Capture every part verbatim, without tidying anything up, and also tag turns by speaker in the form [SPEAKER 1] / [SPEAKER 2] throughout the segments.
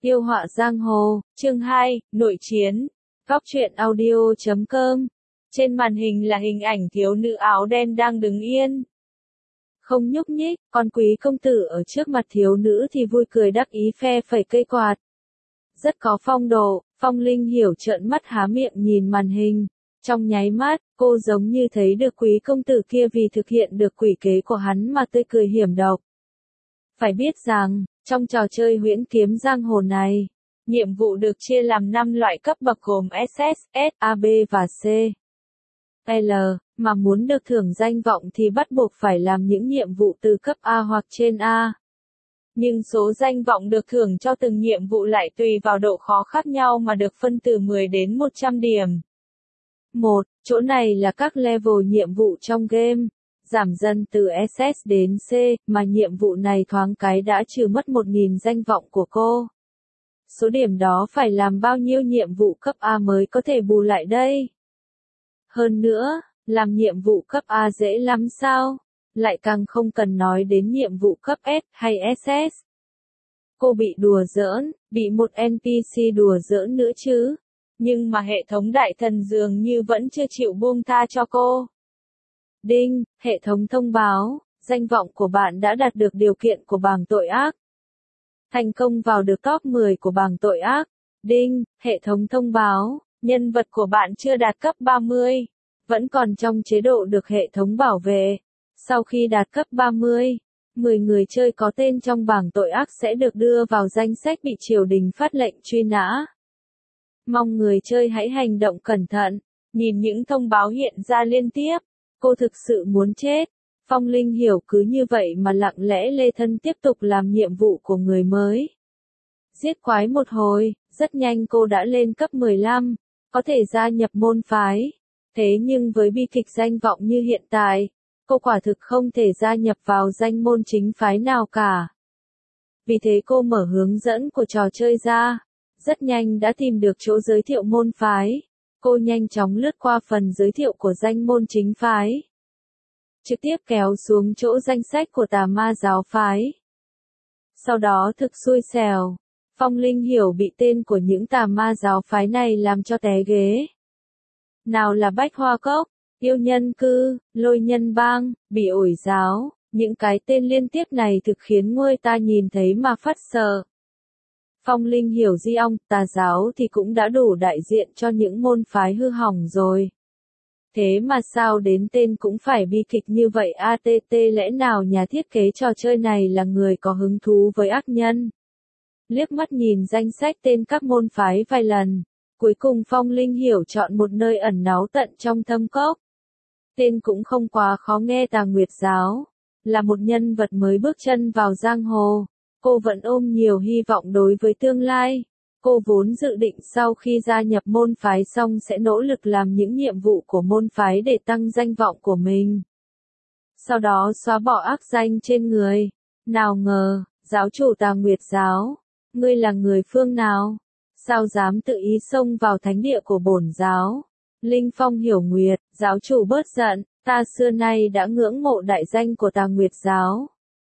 [SPEAKER 1] Yêu họa giang hồ, chương hai, nội chiến. Góc truyện audio chấm com. Trên màn hình là hình ảnh thiếu nữ áo đen đang đứng yên, không nhúc nhích, còn quý công tử ở trước mặt thiếu nữ thì vui cười đắc ý phe phẩy cây quạt. Rất có phong độ, Phong Linh Hiểu trợn mắt há miệng nhìn màn hình. Trong nháy mắt, cô giống như thấy được quý công tử kia vì thực hiện được quỷ kế của hắn mà tươi cười hiểm độc. Phải biết rằng, trong trò chơi huyễn kiếm giang hồ này, nhiệm vụ được chia làm năm loại cấp bậc gồm ét ét, S, A B và C. L, mà muốn được thưởng danh vọng thì bắt buộc phải làm những nhiệm vụ từ cấp A hoặc trên A. Nhưng số danh vọng được thưởng cho từng nhiệm vụ lại tùy vào độ khó khác nhau mà được phân từ mười đến một trăm điểm. một. Chỗ này là các level nhiệm vụ trong game, giảm dần từ ét ét đến C, mà nhiệm vụ này thoáng cái đã trừ mất một nghìn danh vọng của cô. Số điểm đó phải làm bao nhiêu nhiệm vụ cấp A mới có thể bù lại đây? Hơn nữa, làm nhiệm vụ cấp A dễ lắm sao? Lại càng không cần nói đến nhiệm vụ cấp S hay ét ét. Cô bị đùa giỡn, bị một en pê xê đùa giỡn nữa chứ. Nhưng mà hệ thống đại thần dường như vẫn chưa chịu buông tha cho cô. Đinh, hệ thống thông báo, danh vọng của bạn đã đạt được điều kiện của bảng tội ác. Thành công vào được top mười của bảng tội ác. Đinh, hệ thống thông báo, nhân vật của bạn chưa đạt cấp ba mươi, vẫn còn trong chế độ được hệ thống bảo vệ. Sau khi đạt cấp ba mươi, mười người chơi có tên trong bảng tội ác sẽ được đưa vào danh sách bị triều đình phát lệnh truy nã. Mong người chơi hãy hành động cẩn thận. Nhìn những thông báo hiện ra liên tiếp, cô thực sự muốn chết. Phong Linh Hiểu cứ như vậy mà lặng lẽ lê thân tiếp tục làm nhiệm vụ của người mới. Giết quái một hồi, rất nhanh cô đã lên cấp mười lăm, có thể gia nhập môn phái. Thế nhưng với bi kịch danh vọng như hiện tại, cô quả thực không thể gia nhập vào danh môn chính phái nào cả. Vì thế cô mở hướng dẫn của trò chơi ra, rất nhanh đã tìm được chỗ giới thiệu môn phái. Cô nhanh chóng lướt qua phần giới thiệu của danh môn chính phái, trực tiếp kéo xuống chỗ danh sách của tà ma giáo phái. Sau đó thực xui xẻo, Phong Linh Hiểu bị tên của những tà ma giáo phái này làm cho té ghế. Nào là Bách Hoa Cốc, Yêu Nhân Cư, Lôi Nhân Bang, Bị Ổi Giáo, những cái tên liên tiếp này thực khiến người ta nhìn thấy mà phát sợ. Phong Linh Hiểu di ong, tà giáo thì cũng đã đủ đại diện cho những môn phái hư hỏng rồi. Thế mà sao đến tên cũng phải bi kịch như vậy a tê tê, lẽ nào nhà thiết kế trò chơi này là người có hứng thú với ác nhân? Liếc mắt nhìn danh sách tên các môn phái vài lần, cuối cùng Phong Linh Hiểu chọn một nơi ẩn náu tận trong thâm cốc. Tên cũng không quá khó nghe, Tà Nguyệt Giáo, là một nhân vật mới bước chân vào giang hồ. Cô vẫn ôm nhiều hy vọng đối với tương lai. Cô vốn dự định sau khi gia nhập môn phái xong sẽ nỗ lực làm những nhiệm vụ của môn phái để tăng danh vọng của mình. Sau đó xóa bỏ ác danh trên người. Nào ngờ, giáo chủ Tà Nguyệt Giáo, ngươi là người phương nào? Sao dám tự ý xông vào thánh địa của bổn giáo? Linh Phong Hiểu Nguyệt, giáo chủ bớt giận, ta xưa nay đã ngưỡng mộ đại danh của Tà Nguyệt Giáo.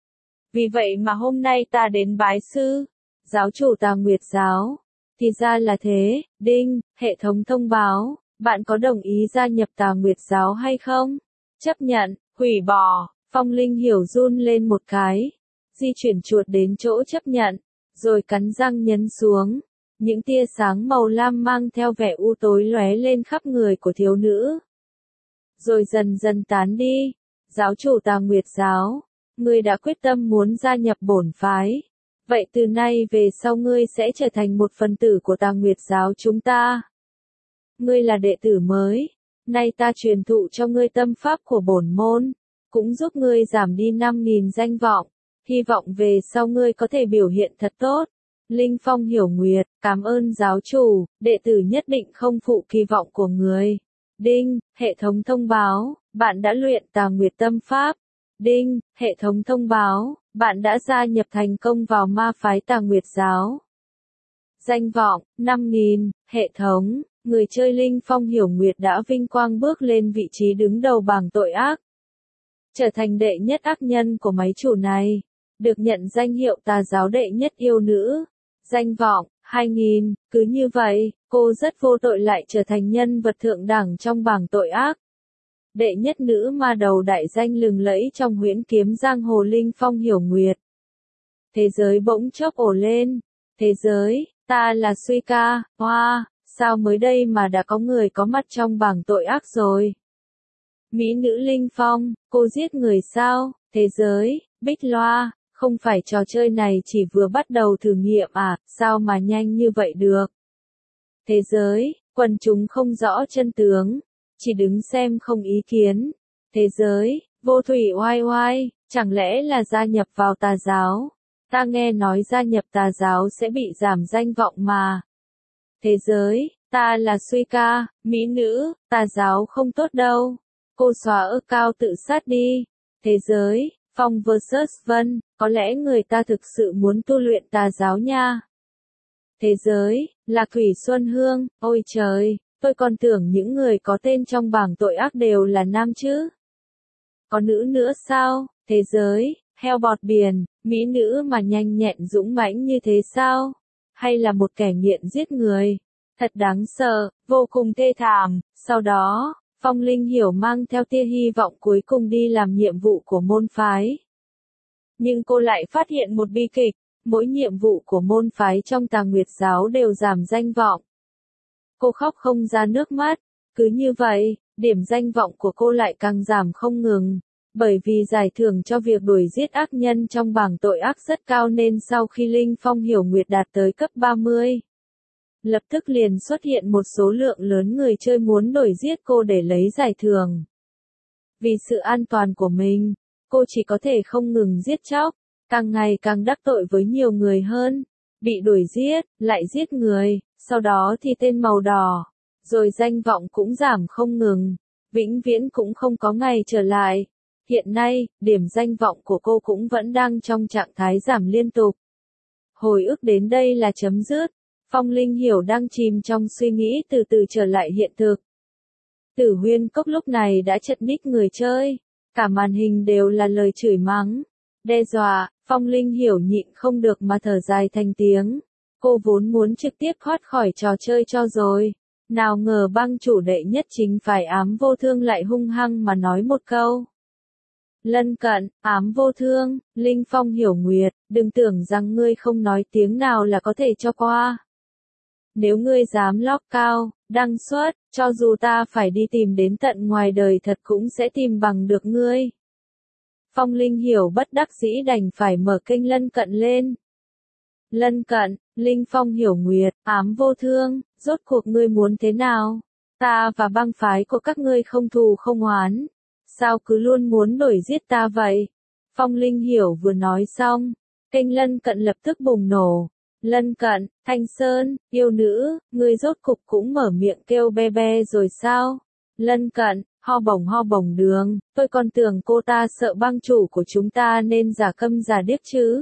[SPEAKER 1] Vì vậy mà hôm nay ta đến bái sư. Giáo chủ Tà Nguyệt Giáo. Thì ra là thế. Đinh, hệ thống thông báo, bạn có đồng ý gia nhập Tà Nguyệt Giáo hay không? Chấp nhận, hủy bỏ. Phong Linh Hiểu run lên một cái, di chuyển chuột đến chỗ chấp nhận, rồi cắn răng nhấn xuống. Những tia sáng màu lam mang theo vẻ u tối lóe lên khắp người của thiếu nữ, rồi dần dần tán đi. Giáo chủ Tà Nguyệt Giáo, ngươi đã quyết tâm muốn gia nhập bổn phái. Vậy từ nay về sau ngươi sẽ trở thành một phần tử của Tà Nguyệt Giáo chúng ta. Ngươi là đệ tử mới, nay ta truyền thụ cho ngươi tâm pháp của bổn môn, cũng giúp ngươi giảm đi năm nghìn danh vọng. Hy vọng về sau ngươi có thể biểu hiện thật tốt. Linh Phong Hiểu Nguyệt, cảm ơn giáo chủ, đệ tử nhất định không phụ kỳ vọng của người. Đinh, hệ thống thông báo, bạn đã luyện Tà Nguyệt tâm pháp. Đinh, hệ thống thông báo, bạn đã gia nhập thành công vào ma phái Tà Nguyệt Giáo. Danh vọng, năm nghìn, hệ thống, người chơi Linh Phong Hiểu Nguyệt đã vinh quang bước lên vị trí đứng đầu bảng tội ác. Trở thành đệ nhất ác nhân của máy chủ này, được nhận danh hiệu tà giáo đệ nhất yêu nữ. danh vọng, hai nghìn, cứ như vậy, cô rất vô tội lại trở thành nhân vật thượng đẳng trong bảng tội ác. Đệ nhất nữ ma đầu đại danh lừng lẫy trong huyễn kiếm giang hồ Linh Phong Hiểu Nguyệt. Thế giới bỗng chốc ồ lên. Thế giới, ta là Suy Ca, hoa, wow, sao mới đây mà đã có người có mặt trong bảng tội ác rồi. Mỹ nữ Linh Phong, cô giết người sao? Thế giới, Bích Loa, không phải trò chơi này chỉ vừa bắt đầu thử nghiệm à, sao mà nhanh như vậy được? Thế giới, quần chúng không rõ chân tướng, chỉ đứng xem không ý kiến. Thế giới, vô thủy oai oai, chẳng lẽ là gia nhập vào tà giáo? Ta nghe nói gia nhập tà giáo sẽ bị giảm danh vọng mà. Thế giới, ta là Suy Ca, mỹ nữ, tà giáo không tốt đâu. Cô xóa ơ cao tự sát đi. Thế giới, Phong versus Vân, có lẽ người ta thực sự muốn tu luyện tà giáo nha. Thế giới, là Thủy Xuân Hương, ôi trời, tôi còn tưởng những người có tên trong bảng tội ác đều là nam chứ. Có nữ nữa sao? Thế giới, heo bọt biển, mỹ nữ mà nhanh nhẹn dũng mãnh như thế sao? Hay là một kẻ nghiện giết người? Thật đáng sợ, vô cùng thê thảm. Sau đó, Phong Linh Hiểu mang theo tia hy vọng cuối cùng đi làm nhiệm vụ của môn phái. Nhưng cô lại phát hiện một bi kịch, mỗi nhiệm vụ của môn phái trong Tà Nguyệt giáo đều giảm danh vọng. Cô khóc không ra nước mắt, cứ như vậy, điểm danh vọng của cô lại càng giảm không ngừng. Bởi vì giải thưởng cho việc đuổi giết ác nhân trong bảng tội ác rất cao nên sau khi Linh Phong Hiểu Nguyệt đạt tới cấp ba mươi, lập tức liền xuất hiện một số lượng lớn người chơi muốn đuổi giết cô để lấy giải thưởng. Vì sự an toàn của mình, cô chỉ có thể không ngừng giết chóc, càng ngày càng đắc tội với nhiều người hơn, bị đuổi giết, lại giết người, sau đó thì tên màu đỏ, rồi danh vọng cũng giảm không ngừng, vĩnh viễn cũng không có ngày trở lại. Hiện nay, điểm danh vọng của cô cũng vẫn đang trong trạng thái giảm liên tục. Hồi ức đến đây là chấm dứt. Phong Linh Hiểu đang chìm trong suy nghĩ từ từ trở lại hiện thực. Tử Huyên Cốc lúc này đã chật ních người chơi. Cả màn hình đều là lời chửi mắng, đe dọa. Phong Linh Hiểu nhịn không được mà thở dài thành tiếng. Cô vốn muốn trực tiếp thoát khỏi trò chơi cho rồi. Nào ngờ bang chủ đệ nhất chính phải Ám Vô Thương lại hung hăng mà nói một câu. Lân cận, Ám Vô Thương, Linh Phong Hiểu Nguyệt, đừng tưởng rằng ngươi không nói tiếng nào là có thể cho qua. Nếu ngươi dám lóc cao, đăng xuất, cho dù ta phải đi tìm đến tận ngoài đời thật cũng sẽ tìm bằng được ngươi. Phong Linh Hiểu bất đắc dĩ đành phải mở kênh Lân Cận lên. Lân Cận, Linh Phong Hiểu Nguyệt, Ám Vô Thương, rốt cuộc ngươi muốn thế nào? Ta và bang phái của các ngươi không thù không oán. Sao cứ luôn muốn đuổi giết ta vậy? Phong Linh Hiểu vừa nói xong, kênh Lân Cận lập tức bùng nổ. Lân Cận, Thanh Sơn, yêu nữ, ngươi rốt cục cũng mở miệng kêu be be rồi sao? Lân Cận, ho bổng ho bổng đường, tôi còn tưởng cô ta sợ bang chủ của chúng ta nên giả câm giả điếc chứ.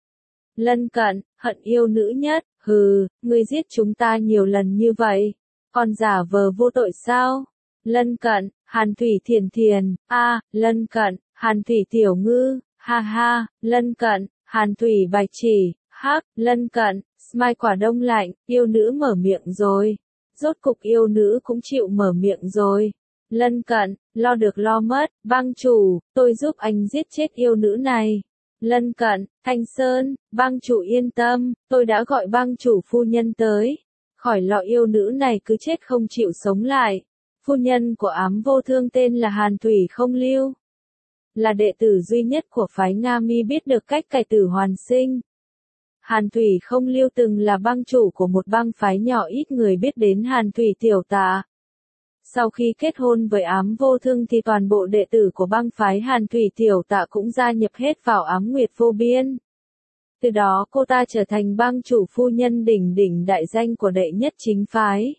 [SPEAKER 1] Lân Cận, hận yêu nữ nhất, hừ, ngươi giết chúng ta nhiều lần như vậy, còn giả vờ vô tội sao? Lân Cận, Hàn Thủy Thiền Thiền, a, à, Lân Cận, Hàn Thủy Tiểu Ngư, ha ha, Lân Cận, Hàn Thủy Bạch Chỉ, hắc, Lân Cận, Smile Quả Đông Lạnh, yêu nữ mở miệng rồi. Rốt cục yêu nữ cũng chịu mở miệng rồi. Lân Cận, lo được lo mất, bang chủ, tôi giúp anh giết chết yêu nữ này. Lân Cận, Thanh Sơn, bang chủ yên tâm, tôi đã gọi bang chủ phu nhân tới. Khỏi lọ yêu nữ này cứ chết không chịu sống lại. Phu nhân của Ám Vô Thương tên là Hàn Thủy Không Lưu. Là đệ tử duy nhất của phái Nga Mi biết được cách cải tử hoàn sinh. Hàn Thủy Không Lưu từng là bang chủ của một bang phái nhỏ ít người biết đến Hàn Thủy Tiểu Tà. Sau khi kết hôn với Ám Vô Thương thì toàn bộ đệ tử của bang phái Hàn Thủy Tiểu Tà cũng gia nhập hết vào Ám Nguyệt Vô Biên. Từ đó cô ta trở thành bang chủ phu nhân đỉnh đỉnh đại danh của đệ nhất chính phái.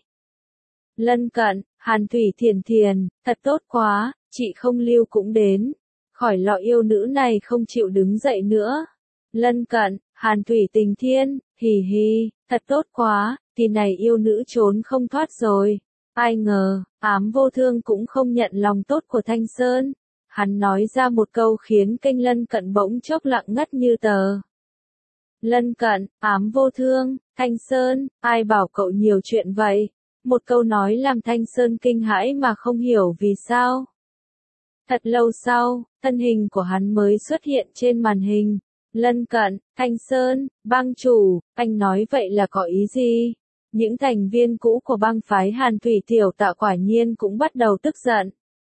[SPEAKER 1] Lân Cận, Hàn Thủy Thiền Thiền, thật tốt quá, chị Không Lưu cũng đến. Khỏi lọ yêu nữ này không chịu đứng dậy nữa. Lân Cận, Hàn Thủy Tình Thiên, hì hì, thật tốt quá, thì này yêu nữ trốn không thoát rồi. Ai ngờ, Ám Vô Thương cũng không nhận lòng tốt của Thanh Sơn. Hắn nói ra một câu khiến kênh Lân Cận bỗng chốc lặng ngắt như tờ. Lân Cận, Ám Vô Thương, Thanh Sơn, ai bảo cậu nhiều chuyện vậy? Một câu nói làm Thanh Sơn kinh hãi mà không hiểu vì sao. Thật lâu sau, thân hình của hắn mới xuất hiện trên màn hình. Lân Cận, Thanh Sơn, bang chủ, anh nói vậy là có ý gì? Những thành viên cũ của bang phái Hàn Thủy Tiểu Tạ quả nhiên cũng bắt đầu tức giận.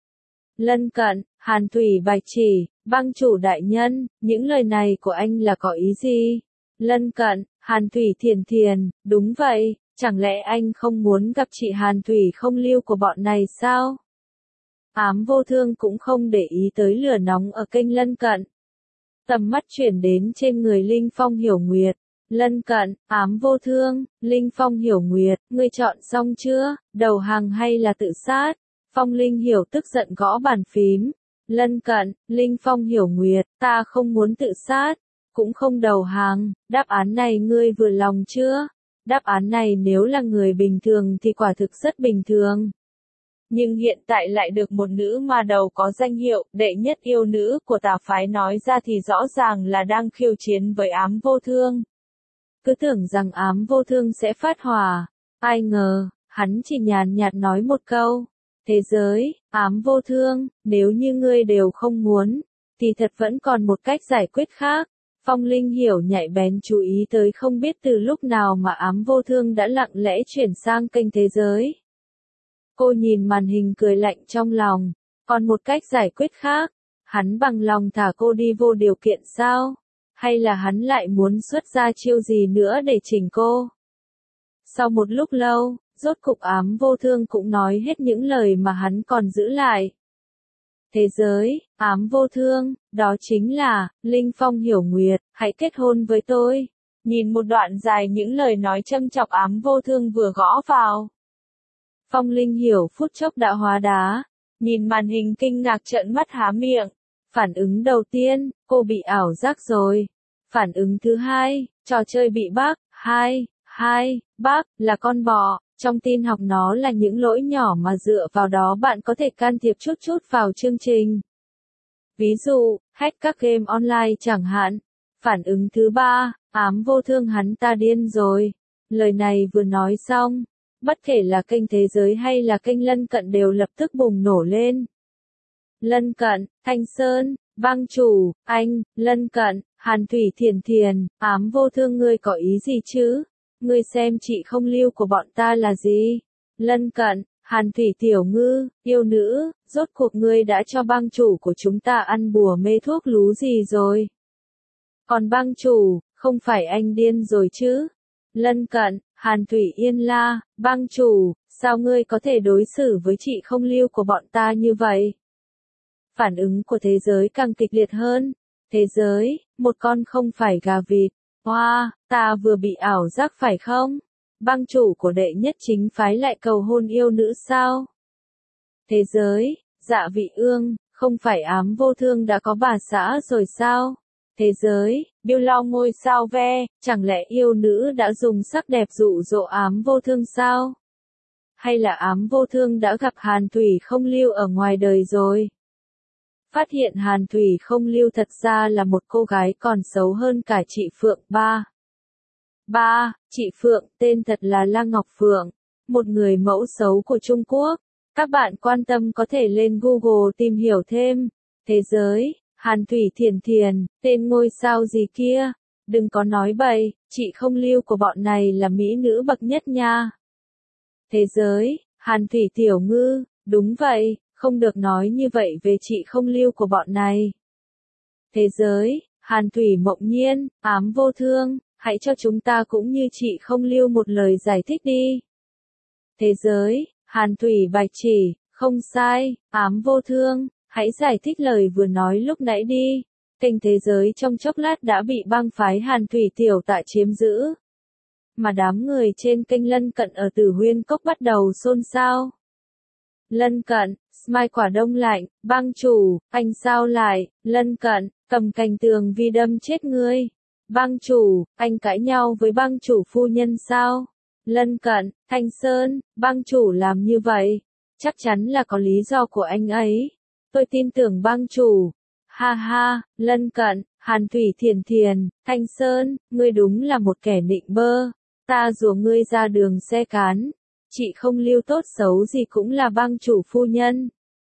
[SPEAKER 1] Lân Cận, Hàn Thủy Bạch Chỉ, bang chủ đại nhân, những lời này của anh là có ý gì? Lân Cận, Hàn Thủy Thiền Thiền, đúng vậy, chẳng lẽ anh không muốn gặp chị Hàn Thủy không lưu của bọn này sao? Ám Vô Thương cũng không để ý tới lửa nóng ở kênh Lân Cận. Tầm mắt chuyển đến trên người Linh Phong Hiểu Nguyệt. Lân Cận, Ám Vô Thương, Linh Phong Hiểu Nguyệt, ngươi chọn xong chưa, đầu hàng hay là tự sát? Phong Linh Hiểu tức giận gõ bàn phím. Lân Cận, Linh Phong Hiểu Nguyệt, ta không muốn tự sát, cũng không đầu hàng, đáp án này ngươi vừa lòng chưa? Đáp án này nếu là người bình thường thì quả thực rất bình thường. Nhưng hiện tại lại được một nữ ma đầu có danh hiệu đệ nhất yêu nữ của tà phái nói ra thì rõ ràng là đang khiêu chiến với Ám Vô Thương. Cứ tưởng rằng Ám Vô Thương sẽ phát hỏa, ai ngờ, hắn chỉ nhàn nhạt nói một câu. Thế giới, Ám Vô Thương, nếu như ngươi đều không muốn, thì thật vẫn còn một cách giải quyết khác. Phong Linh Hiểu nhạy bén chú ý tới không biết từ lúc nào mà Ám Vô Thương đã lặng lẽ chuyển sang kênh thế giới. Cô nhìn màn hình cười lạnh trong lòng, còn một cách giải quyết khác, hắn bằng lòng thả cô đi vô điều kiện sao? Hay là hắn lại muốn xuất ra chiêu gì nữa để chỉnh cô? Sau một lúc lâu, rốt cục Ám Vô Thương cũng nói hết những lời mà hắn còn giữ lại. Thế giới, Ám Vô Thương, đó chính là, Linh Phong Hiểu Nguyệt, hãy kết hôn với tôi. Nhìn một đoạn dài những lời nói châm chọc Ám Vô Thương vừa gõ vào. Phong Linh Hiểu phút chốc đã hóa đá, nhìn màn hình kinh ngạc trợn mắt há miệng. Phản ứng đầu tiên, cô bị ảo giác rồi. Phản ứng thứ hai, trò chơi bị bug, hai, hai, bug, là con bò. Trong tin học nó là những lỗi nhỏ mà dựa vào đó bạn có thể can thiệp chút chút vào chương trình. Ví dụ, hack các game online chẳng hạn. Phản ứng thứ ba, Ám Vô Thương hắn ta điên rồi. Lời này vừa nói xong, bất kể là kênh thế giới hay là kênh Lân Cận đều lập tức bùng nổ lên. Lân Cận, Thanh Sơn, bang chủ, anh, Lân Cận, Hàn Thủy Thiền Thiền, Ám Vô Thương ngươi có ý gì chứ? Ngươi xem chị không lưu của bọn ta là gì? Lân Cận, Hàn Thủy Tiểu Ngư, yêu nữ, rốt cuộc ngươi đã cho bang chủ của chúng ta ăn bùa mê thuốc lú gì rồi? Còn bang chủ, không phải anh điên rồi chứ? Lân Cận, Hàn Thủy Yên La, bang chủ, sao ngươi có thể đối xử với chị không lưu của bọn ta như vậy? Phản ứng của thế giới càng kịch liệt hơn. Thế giới, một con không phải gà vịt. Hoa, wow, ta vừa bị ảo giác phải không? Bang chủ của đệ nhất chính phái lại cầu hôn yêu nữ sao? Thế giới, Dạ Vị Ương, không phải Ám Vô Thương đã có bà xã rồi sao? Thế giới, Biêu Lo ngôi sao ve, chẳng lẽ yêu nữ đã dùng sắc đẹp dụ dỗ Ám Vô Thương sao? Hay là Ám Vô Thương đã gặp Hàn Thủy không lưu ở ngoài đời rồi? Phát hiện Hàn Thủy không lưu thật ra là một cô gái còn xấu hơn cả chị Phượng ba. Ba, chị Phượng, tên thật là La Ngọc Phượng, một người mẫu xấu của Trung Quốc. Các bạn quan tâm có thể lên Google tìm hiểu thêm. Thế giới, Hàn Thủy Thiền Thiền, tên ngôi sao gì kia? Đừng có nói bậy, chị không lưu của bọn này là mỹ nữ bậc nhất nha. Thế giới, Hàn Thủy Tiểu Ngư, đúng vậy, không được nói như vậy về chị không lưu của bọn này. Thế giới, Hàn Thủy Mộng Nhiên, Ám Vô Thương, hãy cho chúng ta cũng như chị không lưu một lời giải thích đi. Thế giới, Hàn Thủy Bạch Chỉ, không sai, Ám Vô Thương, hãy giải thích lời vừa nói lúc nãy đi. Kênh thế giới trong chốc lát đã bị bang phái Hàn Thủy Tiểu Tạ chiếm giữ. Mà đám người trên kênh Lân Cận ở Tử Huyên Cốc bắt đầu xôn xao. Lân Cận, Smile quả đông lạnh, bang chủ, anh sao lại? Lân Cận, cầm cành tường vi đâm chết ngươi. Bang chủ, anh cãi nhau với bang chủ phu nhân sao? Lân Cận, Thanh Sơn, bang chủ làm như vậy, chắc chắn là có lý do của anh ấy. Tôi tin tưởng bang chủ. Ha ha, Lân Cận, Hàn Thủy Thiền Thiền, Thanh Sơn, ngươi đúng là một kẻ nịnh bơ. Ta rủa ngươi ra đường xe cán. Chị không lưu tốt xấu gì cũng là bang chủ phu nhân.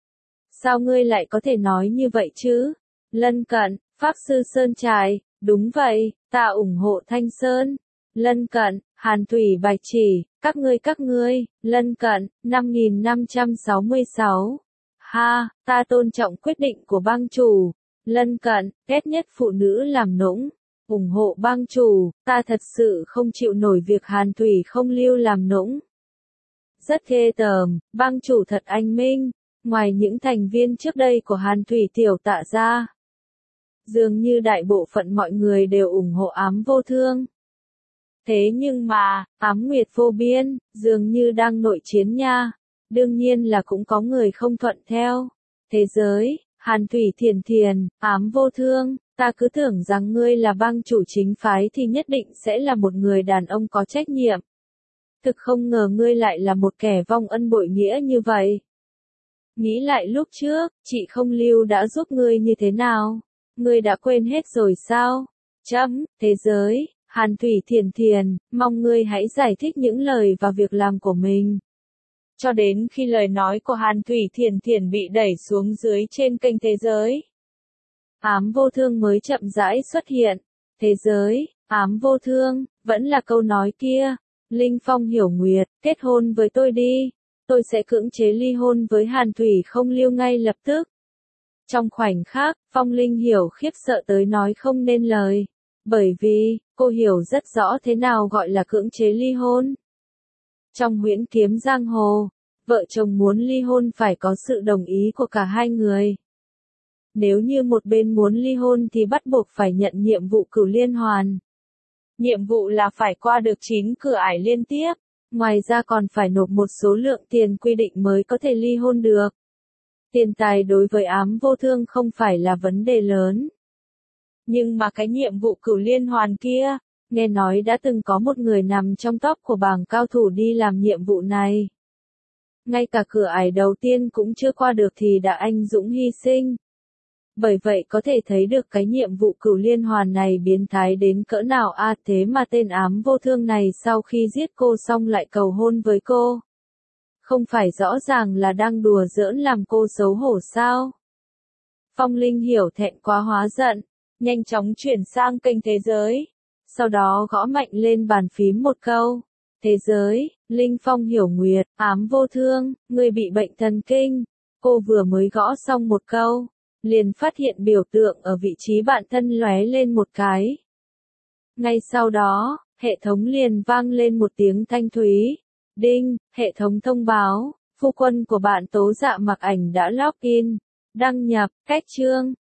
[SPEAKER 1] Sao ngươi lại có thể nói như vậy chứ? Lân Cận, Pháp Sư Sơn Trài, đúng vậy, ta ủng hộ Thanh Sơn. Lân Cận, Hàn Thủy Bạch Chỉ, các ngươi các ngươi, Lân Cận, năm nghìn năm trăm sáu mươi sáu. Ha, ta tôn trọng quyết định của bang chủ. Lân Cận, ghét nhất phụ nữ làm nũng. Ủng hộ bang chủ, ta thật sự không chịu nổi việc Hàn Thủy không lưu làm nũng. Rất ghê tởm, bang chủ thật anh minh. Ngoài những thành viên trước đây của Hàn Thủy tiểu tạ ra, dường như đại bộ phận mọi người đều ủng hộ Ám Vô Thương. Thế nhưng mà, Ám Nguyệt Vô Biên, dường như đang nội chiến nha. Đương nhiên là cũng có người không thuận theo. Thế giới, Hàn Thủy Thiền Thiền, Ám Vô Thương, ta cứ tưởng rằng ngươi là bang chủ chính phái thì nhất định sẽ là một người đàn ông có trách nhiệm. Thực không ngờ ngươi lại là một kẻ vong ân bội nghĩa như vậy. Nghĩ lại lúc trước, chị không lưu đã giúp ngươi như thế nào? Ngươi đã quên hết rồi sao? Chấm, thế giới, Hàn Thủy Thiền Thiền, mong ngươi hãy giải thích những lời và việc làm của mình. Cho đến khi lời nói của Hàn Thủy Thiền Thiền bị đẩy xuống dưới trên kênh Thế Giới, Ám Vô Thương mới chậm rãi xuất hiện. Thế giới, Ám Vô Thương, vẫn là câu nói kia. Linh Phong Hiểu Nguyệt, kết hôn với tôi đi. Tôi sẽ cưỡng chế ly hôn với Hàn Thủy không lưu ngay lập tức. Trong khoảnh khắc, Phong Linh Hiểu khiếp sợ tới nói không nên lời. Bởi vì, cô hiểu rất rõ thế nào gọi là cưỡng chế ly hôn. Trong huyễn kiếm giang hồ, vợ chồng muốn ly hôn phải có sự đồng ý của cả hai người. Nếu như một bên muốn ly hôn thì bắt buộc phải nhận nhiệm vụ cửu liên hoàn. Nhiệm vụ là phải qua được chín cửa ải liên tiếp. Ngoài ra còn phải nộp một số lượng tiền quy định mới có thể ly hôn được. Tiền tài đối với Ám Vô Thương không phải là vấn đề lớn. Nhưng mà cái nhiệm vụ cửu liên hoàn kia, nghe nói đã từng có một người nằm trong top của bảng cao thủ đi làm nhiệm vụ này. Ngay cả cửa ải đầu tiên cũng chưa qua được thì đã anh dũng hy sinh. Bởi vậy có thể thấy được cái nhiệm vụ cửu liên hoàn này biến thái đến cỡ nào a à, thế mà tên Ám Vô Thương này sau khi giết cô xong lại cầu hôn với cô. Không phải rõ ràng là đang đùa giỡn làm cô xấu hổ sao? Phong Linh Hiểu thẹn quá hóa giận, nhanh chóng chuyển sang kênh Thế Giới. Sau đó gõ mạnh lên bàn phím một câu. Thế giới, Linh Phong Hiểu Nguyệt, Ám Vô Thương, người bị bệnh thần kinh. Cô vừa mới gõ xong một câu, liền phát hiện biểu tượng ở vị trí bạn thân lóe lên một cái. Ngay sau đó, hệ thống liền vang lên một tiếng thanh thúy. Đinh, hệ thống thông báo, phu quân của bạn Tố Dạ Mặc Ảnh đã login, đăng nhập, cách chương,